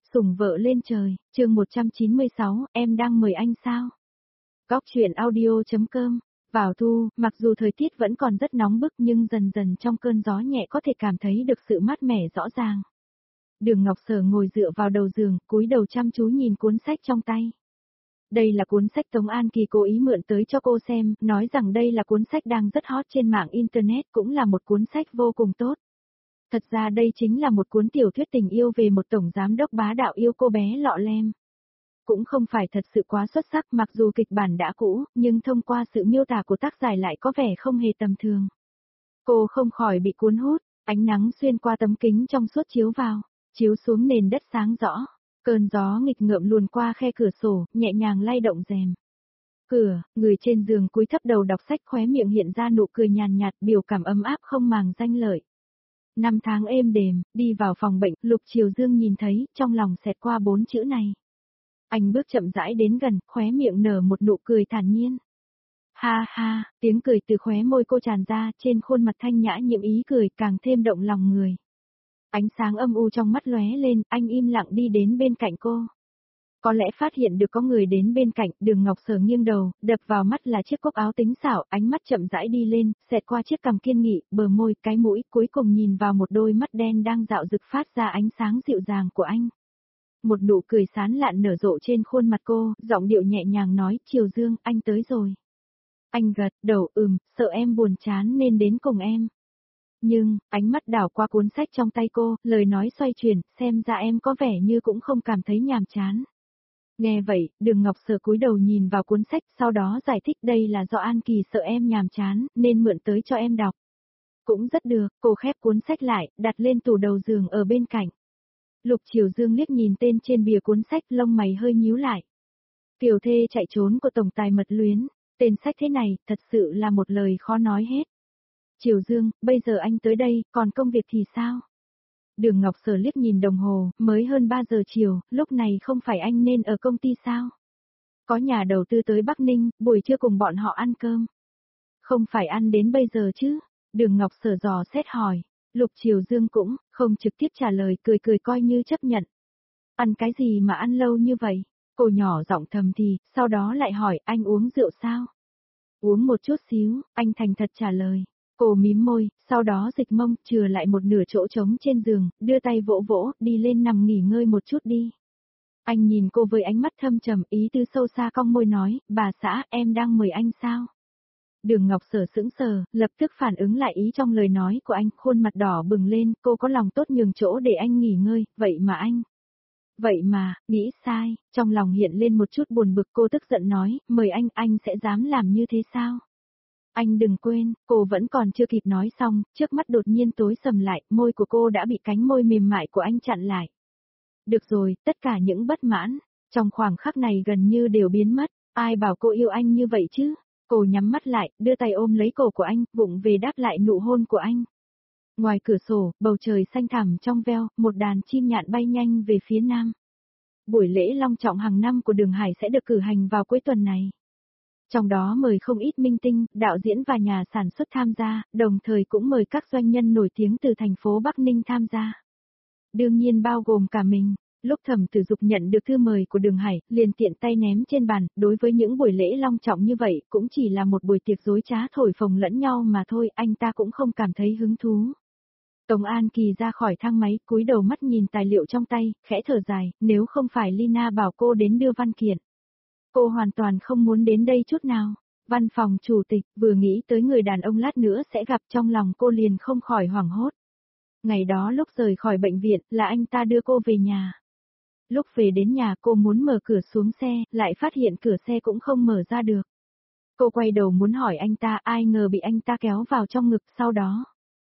Sủng vợ lên trời, chương 196, em đang mời anh sao? Góc chuyện audio.com. Vào thu, mặc dù thời tiết vẫn còn rất nóng bức nhưng dần dần trong cơn gió nhẹ có thể cảm thấy được sự mát mẻ rõ ràng. Đường Ngọc Sở ngồi dựa vào đầu giường, cúi đầu chăm chú nhìn cuốn sách trong tay. Đây là cuốn sách Tống An Kỳ cố ý mượn tới cho cô xem, nói rằng đây là cuốn sách đang rất hot trên mạng Internet, cũng là một cuốn sách vô cùng tốt. Thật ra đây chính là một cuốn tiểu thuyết tình yêu về một tổng giám đốc bá đạo yêu cô bé lọ lem. Cũng không phải thật sự quá xuất sắc, mặc dù kịch bản đã cũ, nhưng thông qua sự miêu tả của tác giả lại có vẻ không hề tầm thường. Cô không khỏi bị cuốn hút, ánh nắng xuyên qua tấm kính trong suốt chiếu vào, chiếu xuống nền đất sáng rõ. Cơn gió nghịch ngợm luồn qua khe cửa sổ, nhẹ nhàng lay động rèm. Cửa, người trên giường cúi thấp đầu đọc sách, khóe miệng hiện ra nụ cười nhàn nhạt, biểu cảm ấm áp không màng danh lợi. Năm tháng êm đềm, đi vào phòng bệnh, Lục Triều Dương nhìn thấy, trong lòng xẹt qua 4 chữ này. Anh bước chậm rãi đến gần, khóe miệng nở một nụ cười thản nhiên. Ha ha, tiếng cười từ khóe môi cô tràn ra, trên khuôn mặt thanh nhã nhiệm ý cười càng thêm động lòng người. Ánh sáng âm u trong mắt lóe lên, anh im lặng đi đến bên cạnh cô. Có lẽ phát hiện được có người đến bên cạnh, Đường Ngọc Sở nghiêng đầu, đập vào mắt là chiếc cúc áo tính xảo, ánh mắt chậm rãi đi lên, xẹt qua chiếc cằm kiên nghị, bờ môi, cái mũi, cuối cùng nhìn vào một đôi mắt đen đang dạo rực phát ra ánh sáng dịu dàng của anh. Một nụ cười sán lạn nở rộ trên khuôn mặt cô, giọng điệu nhẹ nhàng nói, Triều Dương, anh tới rồi. Anh gật đầu, sợ em buồn chán nên đến cùng em. Nhưng, ánh mắt đảo qua cuốn sách trong tay cô, lời nói xoay chuyển, xem ra em có vẻ như cũng không cảm thấy nhàm chán. Nghe vậy, Đường Ngọc Sở cúi đầu nhìn vào cuốn sách, sau đó giải thích đây là do An Kỳ sợ em nhàm chán, nên mượn tới cho em đọc. Cũng rất được, cô khép cuốn sách lại, đặt lên tủ đầu giường ở bên cạnh. Lục Triều Dương liếc nhìn tên trên bìa cuốn sách, lông mày hơi nhíu lại. Kiều thê chạy trốn của tổng tài mật luyến, tên sách thế này, thật sự là một lời khó nói hết. Triều Dương, bây giờ anh tới đây, còn công việc thì sao? Đường Ngọc Sở liếc nhìn đồng hồ, mới hơn 3 giờ chiều, lúc này không phải anh nên ở công ty sao? Có nhà đầu tư tới Bắc Ninh, buổi trưa cùng bọn họ ăn cơm. Không phải ăn đến bây giờ chứ? Đường Ngọc Sở dò xét hỏi. Lục Triều Dương cũng không trực tiếp trả lời, cười cười coi như chấp nhận. Ăn cái gì mà ăn lâu như vậy? Cô nhỏ giọng thầm thì, sau đó lại hỏi anh uống rượu sao? Uống một chút xíu, anh thành thật trả lời. Cô mím môi, sau đó dịch mông, chừa lại một nửa chỗ trống trên giường, đưa tay vỗ vỗ, đi lên nằm nghỉ ngơi một chút đi. Anh nhìn cô với ánh mắt thâm trầm, ý tư sâu xa, cong môi nói, bà xã, em đang mời anh sao? Đường Ngọc Sở sững sờ, lập tức phản ứng lại ý trong lời nói của anh, khuôn mặt đỏ bừng lên, cô có lòng tốt nhường chỗ để anh nghỉ ngơi, vậy mà anh... Vậy mà, nghĩ sai, trong lòng hiện lên một chút buồn bực, cô tức giận nói, mời anh sẽ dám làm như thế sao? Anh đừng quên, cô vẫn còn chưa kịp nói xong, trước mắt đột nhiên tối sầm lại, môi của cô đã bị cánh môi mềm mại của anh chặn lại. Được rồi, tất cả những bất mãn, trong khoảng khắc này gần như đều biến mất, ai bảo cô yêu anh như vậy chứ? Cô nhắm mắt lại, đưa tay ôm lấy cổ của anh, vụng về đáp lại nụ hôn của anh. Ngoài cửa sổ, bầu trời xanh thẳm trong veo, một đàn chim nhạn bay nhanh về phía nam. Buổi lễ long trọng hàng năm của Đường Hải sẽ được cử hành vào cuối tuần này. Trong đó mời không ít minh tinh, đạo diễn và nhà sản xuất tham gia, đồng thời cũng mời các doanh nhân nổi tiếng từ thành phố Bắc Ninh tham gia. Đương nhiên bao gồm cả mình. Lúc Thẩm Tử Dục nhận được thư mời của Đường Hải, liền tiện tay ném trên bàn, đối với những buổi lễ long trọng như vậy, cũng chỉ là một buổi tiệc dối trá thổi phồng lẫn nhau mà thôi, anh ta cũng không cảm thấy hứng thú. Tống An Kỳ ra khỏi thang máy, cúi đầu mắt nhìn tài liệu trong tay, khẽ thở dài, nếu không phải Lina bảo cô đến đưa văn kiện. Cô hoàn toàn không muốn đến đây chút nào. Văn phòng chủ tịch, vừa nghĩ tới người đàn ông lát nữa sẽ gặp, trong lòng cô liền không khỏi hoảng hốt. Ngày đó lúc rời khỏi bệnh viện, là anh ta đưa cô về nhà. Lúc về đến nhà cô muốn mở cửa xuống xe, lại phát hiện cửa xe cũng không mở ra được. Cô quay đầu muốn hỏi anh ta, ai ngờ bị anh ta kéo vào trong ngực, sau đó.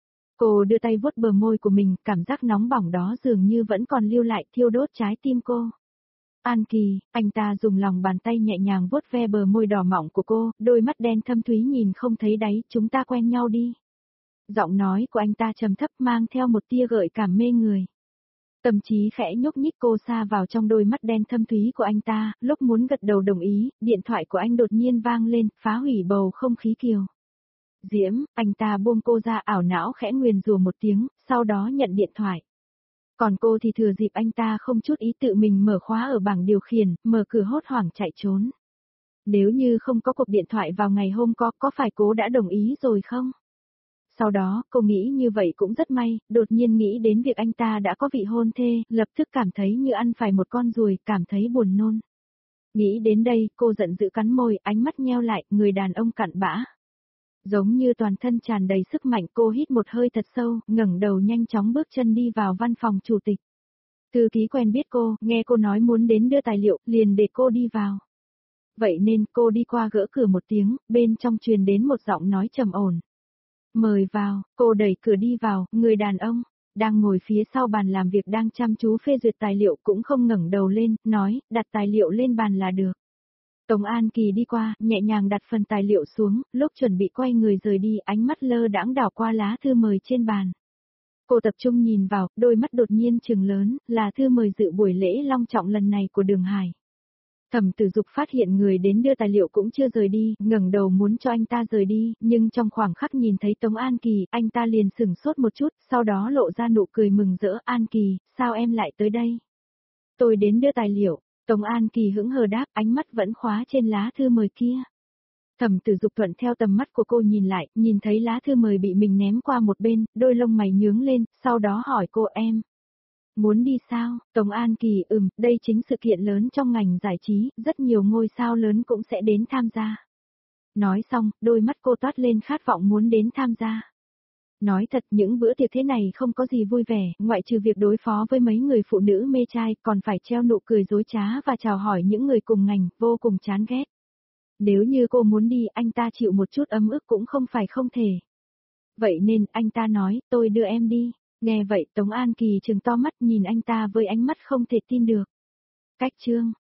Cô đưa tay vuốt bờ môi của mình, cảm giác nóng bỏng đó dường như vẫn còn lưu lại, thiêu đốt trái tim cô. An Kỳ, anh ta dùng lòng bàn tay nhẹ nhàng vuốt ve bờ môi đỏ mọng của cô, đôi mắt đen thâm thúy nhìn không thấy đáy, chúng ta quen nhau đi. Giọng nói của anh ta trầm thấp mang theo một tia gợi cảm mê người. Tâm trí khẽ nhúc nhích, cô sa vào trong đôi mắt đen thâm thúy của anh ta, lúc muốn gật đầu đồng ý, điện thoại của anh đột nhiên vang lên, phá hủy bầu không khí kiều diễm. Anh ta buông cô ra, ảo não khẽ nguyền rủa một tiếng, sau đó nhận điện thoại. Còn cô thì thừa dịp anh ta không chút ý tự mình mở khóa ở bảng điều khiển, mở cửa hốt hoảng chạy trốn. Nếu như không có cuộc điện thoại vào ngày hôm có phải cô đã đồng ý rồi không? Sau đó, cô nghĩ như vậy cũng rất may, đột nhiên nghĩ đến việc anh ta đã có vị hôn thê, lập tức cảm thấy như ăn phải một con ruồi, cảm thấy buồn nôn. Nghĩ đến đây, cô giận dữ cắn môi, ánh mắt nheo lại, người đàn ông cặn bã. Giống như toàn thân tràn đầy sức mạnh, cô hít một hơi thật sâu, ngẩng đầu nhanh chóng bước chân đi vào văn phòng chủ tịch. Thư ký quen biết cô, nghe cô nói muốn đến đưa tài liệu, liền để cô đi vào. Vậy nên cô đi qua gỡ cửa một tiếng, bên trong truyền đến một giọng nói trầm ổn. Mời vào, cô đẩy cửa đi vào, người đàn ông, đang ngồi phía sau bàn làm việc đang chăm chú phê duyệt tài liệu cũng không ngẩng đầu lên, nói, đặt tài liệu lên bàn là được. Tống An Kỳ đi qua, nhẹ nhàng đặt phần tài liệu xuống, lúc chuẩn bị quay người rời đi, ánh mắt lơ đãng đảo qua lá thư mời trên bàn. Cô tập trung nhìn vào, đôi mắt đột nhiên trừng lớn, là thư mời dự buổi lễ long trọng lần này của Đường Hải. Thẩm Tử Dục phát hiện người đến đưa tài liệu cũng chưa rời đi, ngẩng đầu muốn cho anh ta rời đi, nhưng trong khoảng khắc nhìn thấy Tống An Kỳ, anh ta liền sửng sốt một chút, sau đó lộ ra nụ cười mừng rỡ. An Kỳ, sao em lại tới đây? Tôi đến đưa tài liệu. Tống An Kỳ hững hờ đáp, ánh mắt vẫn khóa trên lá thư mời kia. Thẩm Tử Dục thuận theo tầm mắt của cô nhìn lại, nhìn thấy lá thư mời bị mình ném qua một bên, đôi lông mày nhướng lên, sau đó hỏi cô em. Muốn đi sao? Tống An Kỳ, đây chính sự kiện lớn trong ngành giải trí, rất nhiều ngôi sao lớn cũng sẽ đến tham gia. Nói xong, đôi mắt cô toát lên khát vọng muốn đến tham gia. Nói thật, những bữa tiệc thế này không có gì vui vẻ, ngoại trừ việc đối phó với mấy người phụ nữ mê trai, còn phải treo nụ cười dối trá và chào hỏi những người cùng ngành, vô cùng chán ghét. Nếu như cô muốn đi, anh ta chịu một chút ấm ức cũng không phải không thể. Vậy nên, anh ta nói, tôi đưa em đi. Nghe vậy, Tống An Kỳ trừng to mắt nhìn anh ta với ánh mắt không thể tin được. Cách chương